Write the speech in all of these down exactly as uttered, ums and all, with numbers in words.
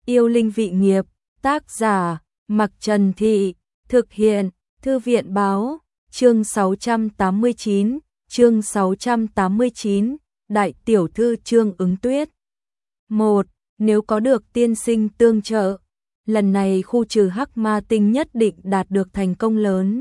Yêu linh vị nghiệp, tác giả, Mặc Trần Thị, thực hiện, Thư viện báo, chương sáu trăm tám mươi chín, chương sáu trăm tám mươi chín, Đại tiểu thư Trương Ứng Tuyết. một. Nếu có được tiên sinh tương trợ, lần này khu trừ hắc ma tinh nhất định đạt được thành công lớn.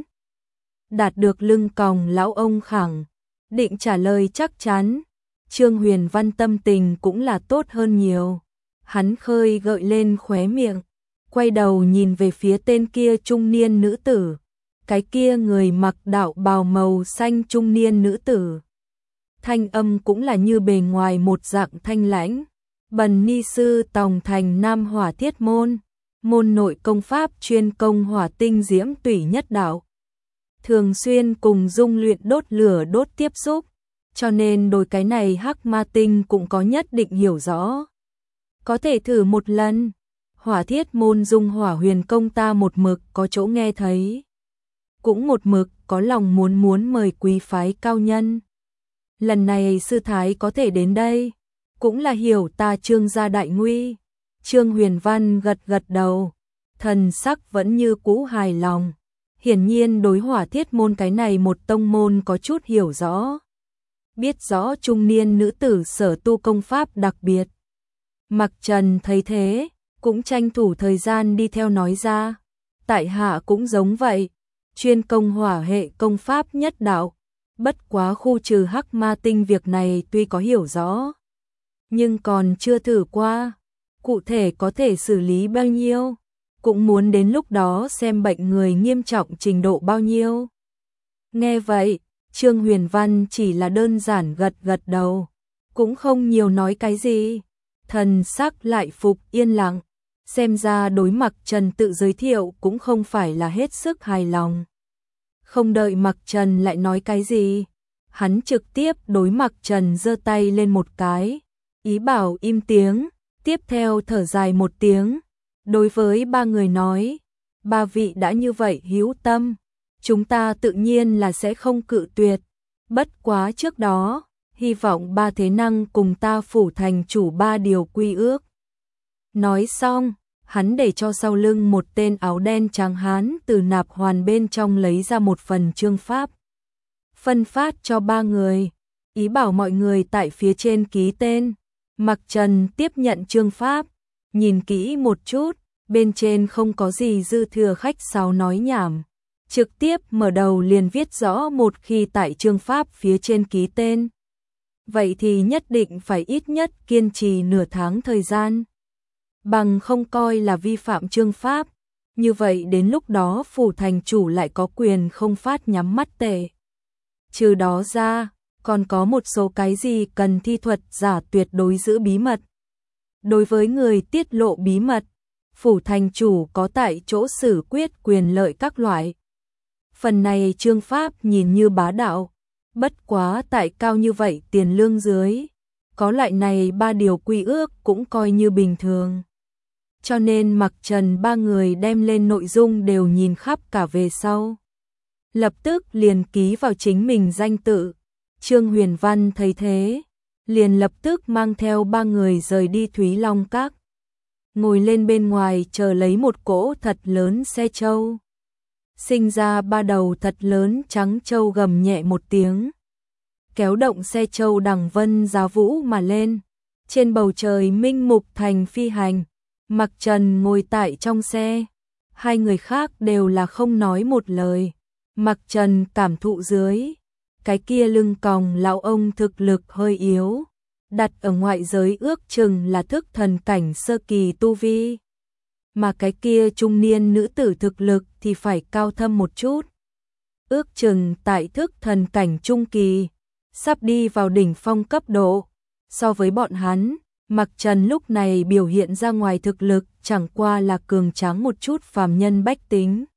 Đạt được lưng còng lão ông khẳng, định trả lời chắc chắn. Trương Huyền Văn tâm tình cũng là tốt hơn nhiều. Hắn khơi gợi lên khóe miệng, quay đầu nhìn về phía tên kia trung niên nữ tử. Cái kia người mặc đạo bào màu xanh trung niên nữ tử. Thanh âm cũng là như bề ngoài một dạng thanh lãnh. Bần ni sư Tòng Thành Nam Hỏa Thiết môn, môn nội công pháp chuyên công hỏa tinh diễm tủy nhất đạo. Thường xuyên cùng dung luyện đốt lửa đốt tiếp xúc, cho nên đối cái này hắc ma tinh cũng có nhất định hiểu rõ. Có thể thử một lần. Hỏa Thiết môn dung hỏa huyền công ta một mực có chỗ nghe thấy, cũng một mực có lòng muốn muốn mời quý phái cao nhân. Lần này sư thái có thể đến đây, cũng là hiểu ta Trương gia đại nguy. Trương Huyền Văn gật gật đầu, thần sắc vẫn như cũ hài lòng. Hiển nhiên đối Hỏa Thiết môn cái này một tông môn có chút hiểu rõ. Biết rõ trung niên nữ tử sở tu công pháp đặc biệt. Mặc Trần thấy thế, cũng tranh thủ thời gian đi theo nói ra. Tại hạ cũng giống vậy, chuyên công hỏa hệ công pháp nhất đạo. Bất quá khu trừ hắc ma tinh việc này tuy có hiểu rõ, nhưng còn chưa thử qua. Cụ thể có thể xử lý bao nhiêu, cũng muốn đến lúc đó xem bệnh người nghiêm trọng trình độ bao nhiêu. Nghe vậy, Trương Huyền Văn chỉ là đơn giản gật gật đầu, cũng không nhiều nói cái gì. Thần sắc lại phục yên lặng, xem ra đối Mặc Trần tự giới thiệu cũng không phải là hết sức hài lòng. Không đợi Mặc Trần lại nói cái gì, hắn trực tiếp đối Mặc Trần giơ tay lên một cái, ý bảo im tiếng, tiếp theo thở dài một tiếng, đối với ba người nói, ba vị đã như vậy hữu tâm, chúng ta tự nhiên là sẽ không cự tuyệt, bất quá trước đó, hy vọng ba thế năng cùng ta phủ thành chủ ba điều quy ước. Nói xong, hắn để cho sau lưng một tên áo đen trắng hán từ nạp hoàn bên trong lấy ra một phần chương pháp. Phân phát cho ba người, ý bảo mọi người tại phía trên ký tên. Mặc Trần tiếp nhận chương pháp, nhìn kỹ một chút, bên trên không có gì dư thừa khách sáo nói nhảm. Trực tiếp mở đầu liền viết rõ một khi tại chương pháp phía trên ký tên. Vậy thì nhất định phải ít nhất kiên trì nửa tháng thời gian. Bằng không coi là vi phạm chương pháp, như vậy đến lúc đó phủ thành chủ lại có quyền không phát nhắm mắt tệ. Trừ đó ra, còn có một số cái gì cần thi thuật giả tuyệt đối giữ bí mật. Đối với người tiết lộ bí mật, phủ thành chủ có tại chỗ xử quyết quyền lợi các loại. Phần này chương pháp nhìn như bá đạo, bất quá tại cao như vậy tiền lương dưới, có lại này ba điều quy ước cũng coi như bình thường. Cho nên Mặc Trần ba người đem lên nội dung đều nhìn khắp cả về sau. Lập tức liền ký vào chính mình danh tự. Trương Huyền Văn thấy thế, liền lập tức mang theo ba người rời đi Thúy Long Các. Ngồi lên bên ngoài chờ lấy một cỗ thật lớn xe trâu. Sinh ra ba đầu thật lớn trắng trâu gầm nhẹ một tiếng. Kéo động xe trâu đằng vân giá vũ mà lên. Trên bầu trời minh mục thành phi hành. Mặc Trần ngồi tại trong xe. Hai người khác đều là không nói một lời. Mặc Trần cảm thụ dưới. Cái kia lưng còng lão ông thực lực hơi yếu. Đặt ở ngoại giới ước chừng là thức thần cảnh sơ kỳ tu vi. Mà cái kia trung niên nữ tử thực lực thì phải cao thâm một chút. Ước chừng tại thức thần cảnh trung kỳ. Sắp đi vào đỉnh phong cấp độ. So với bọn hắn, Mặc Trần lúc này biểu hiện ra ngoài thực lực chẳng qua là cường tráng một chút phàm nhân bách tính.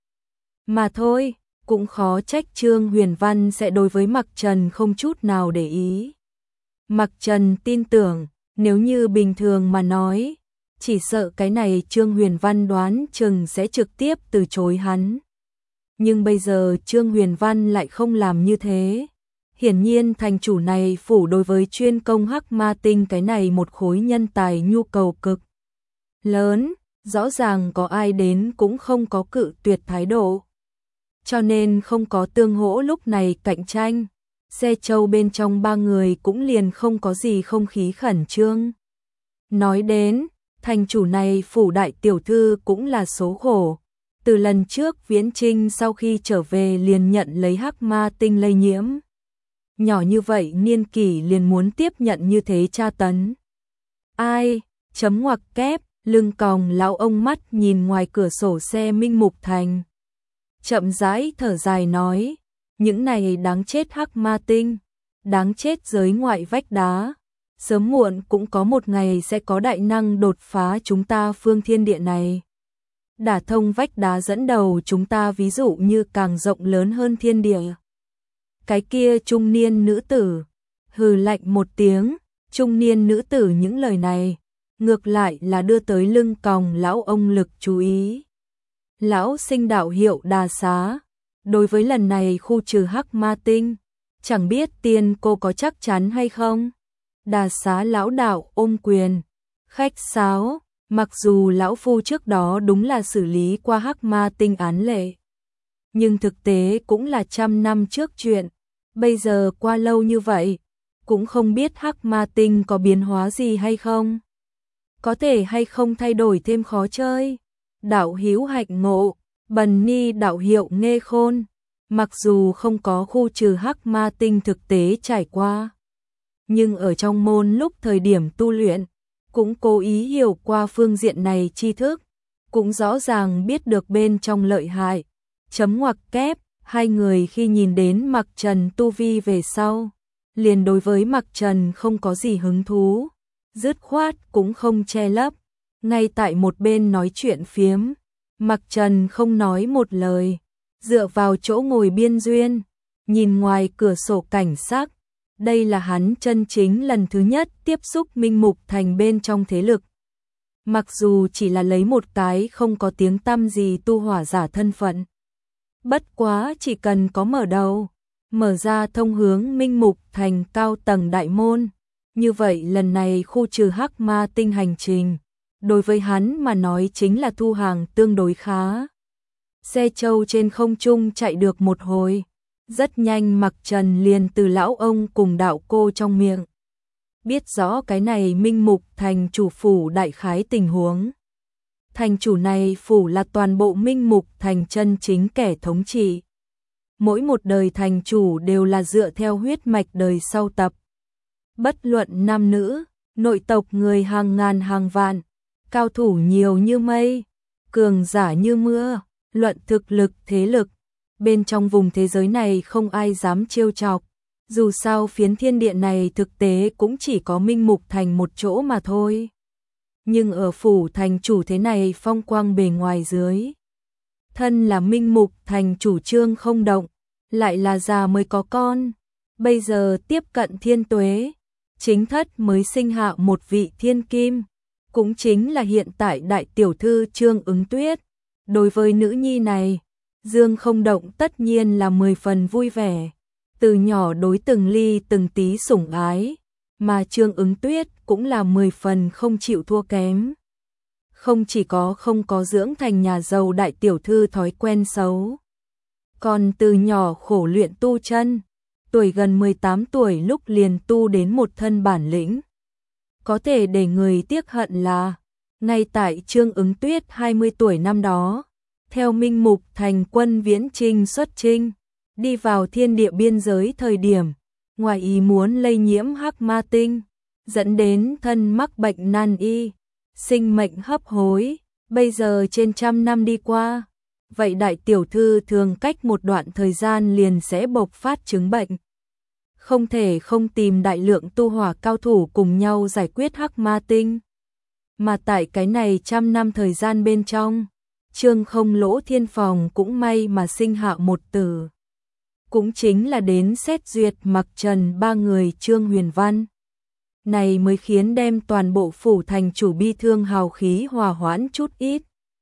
Mà thôi, cũng khó trách Trương Huyền Văn sẽ đối với Mặc Trần không chút nào để ý. Mặc Trần tin tưởng, nếu như bình thường mà nói, chỉ sợ cái này Trương Huyền Văn đoán chừng sẽ trực tiếp từ chối hắn. Nhưng bây giờ Trương Huyền Văn lại không làm như thế. Hiển nhiên thành chủ này phủ đối với chuyên công hắc ma tinh cái này một khối nhân tài nhu cầu cực lớn, rõ ràng có ai đến cũng không có cự tuyệt thái độ. Cho nên không có tương hỗ lúc này cạnh tranh, xe châu bên trong ba người cũng liền không có gì không khí khẩn trương. Nói đến, thành chủ này phủ đại tiểu thư cũng là số khổ. Từ lần trước Viễn Trinh sau khi trở về liền nhận lấy hắc ma tinh lây nhiễm. Nhỏ như vậy niên kỷ liền muốn tiếp nhận như thế tra tấn. Ai, chấm ngoặc kép, lưng còng lão ông mắt nhìn ngoài cửa sổ xe Minh Mục Thành. Chậm rãi thở dài nói, những này đáng chết hắc ma tinh, đáng chết giới ngoại vách đá. Sớm muộn cũng có một ngày sẽ có đại năng đột phá chúng ta phương thiên địa này. Đả thông vách đá dẫn đầu chúng ta ví dụ như càng rộng lớn hơn thiên địa. Cái kia trung niên nữ tử, hừ lạnh một tiếng, trung niên nữ tử những lời này, ngược lại là đưa tới lưng còng lão ông lực chú ý. Lão sinh đạo hiệu Đà Xá, đối với lần này khu trừ hắc ma tinh, chẳng biết tiên cô có chắc chắn hay không? Đà Xá lão đạo ôm quyền, khách sáo, mặc dù lão phu trước đó đúng là xử lý qua hắc ma tinh án lệ, nhưng thực tế cũng là trăm năm trước chuyện, bây giờ qua lâu như vậy, cũng không biết hắc ma tinh có biến hóa gì hay không. Có thể hay không thay đổi thêm khó chơi. Đạo hữu hạnh ngộ, bần ni đạo hiệu Nghê Khôn, mặc dù không có khu trừ hắc ma tinh thực tế trải qua, nhưng ở trong môn lúc thời điểm tu luyện, cũng cố ý hiểu qua phương diện này tri thức, cũng rõ ràng biết được bên trong lợi hại. Chấm ngoặc kép, hai người khi nhìn đến Mặc Trần tu vi về sau, liền đối với Mặc Trần không có gì hứng thú, dứt khoát cũng không che lấp, ngay tại một bên nói chuyện phiếm. Mặc Trần không nói một lời, dựa vào chỗ ngồi biên duyên, nhìn ngoài cửa sổ cảnh sắc. Đây là hắn chân chính lần thứ nhất tiếp xúc Minh Mục Thành bên trong thế lực. Mặc dù chỉ là lấy một cái không có tiếng tăm gì tu hỏa giả thân phận. Bất quá chỉ cần có mở đầu, mở ra thông hướng Minh Mục Thành cao tầng đại môn. Như vậy lần này khu trừ hắc ma tinh hành trình, đối với hắn mà nói chính là thu hàng tương đối khá. Xe châu trên không trung chạy được một hồi. Rất nhanh Mặc Trần liền từ lão ông cùng đạo cô trong miệng biết rõ cái này Minh Mục Thành chủ phủ đại khái tình huống. Thành chủ này phủ là toàn bộ Minh Mục Thành chân chính kẻ thống trị. Mỗi một đời thành chủ đều là dựa theo huyết mạch đời sau tập. Bất luận nam nữ, nội tộc người hàng ngàn hàng vạn, cao thủ nhiều như mây, cường giả như mưa, luận thực lực thế lực. Bên trong vùng thế giới này không ai dám trêu chọc, dù sao phiến thiên địa này thực tế cũng chỉ có Minh Mục Thành một chỗ mà thôi. Nhưng ở phủ thành chủ thế này phong quang bề ngoài dưới. Thân là Minh Mục Thành chủ trương không động, lại là già mới có con, bây giờ tiếp cận thiên tuế, chính thất mới sinh hạ một vị thiên kim, cũng chính là hiện tại đại tiểu thư Trương Ứng Tuyết. Đối với nữ nhi này, Dương không động tất nhiên là mười phần vui vẻ, từ nhỏ đối từng ly từng tí sủng ái, mà Trương Ứng Tuyết cũng là mười phần không chịu thua kém. Không chỉ có không có dưỡng thành nhà giàu đại tiểu thư thói quen xấu, còn từ nhỏ khổ luyện tu chân, tuổi gần mười tám tuổi lúc liền tu đến một thân bản lĩnh. Có thể để người tiếc hận là, ngay tại Trương Ứng Tuyết hai mươi tuổi năm đó, theo Minh Mục Thành quân Viễn Trinh xuất chinh, đi vào thiên địa biên giới thời điểm, ngoài ý muốn lây nhiễm hắc ma tinh, dẫn đến thân mắc bệnh nan y, sinh mệnh hấp hối. Bây giờ trên trăm năm đi qua, vậy đại tiểu thư thường cách một đoạn thời gian liền sẽ bộc phát chứng bệnh. Không thể không tìm đại lượng tu hỏa cao thủ cùng nhau giải quyết hắc ma tinh. Mà tại cái này trăm năm thời gian bên trong, Trương Không Lỗ Thiên Phòng cũng may mà sinh hạ một tử. Cũng chính là đến xét duyệt Mặc Trần ba người Trương Huyền Văn. Này mới khiến đem toàn bộ phủ thành chủ bi thương hào khí hòa hoãn chút ít.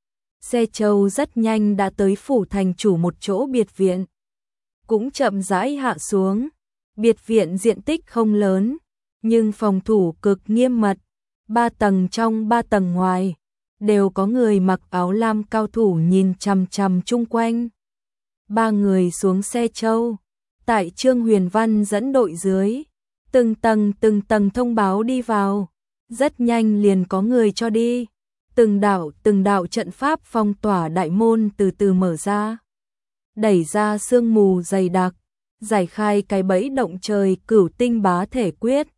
Xe châu rất nhanh đã tới phủ thành chủ một chỗ biệt viện. Cũng chậm rãi hạ xuống. Biệt viện diện tích không lớn, nhưng phòng thủ cực nghiêm mật. Ba tầng trong ba tầng ngoài. đều có người mặc áo lam cao thủ nhìn chằm chằm chung quanh. Ba người xuống xe châu, tại Trương Huyền Văn dẫn đội dưới, từng tầng từng tầng thông báo đi vào, rất nhanh liền có người cho đi. Từng đạo từng đạo trận pháp phong tỏa đại môn từ từ mở ra, đẩy ra sương mù dày đặc, giải khai cái bẫy động trời cửu tinh bá thể quyết.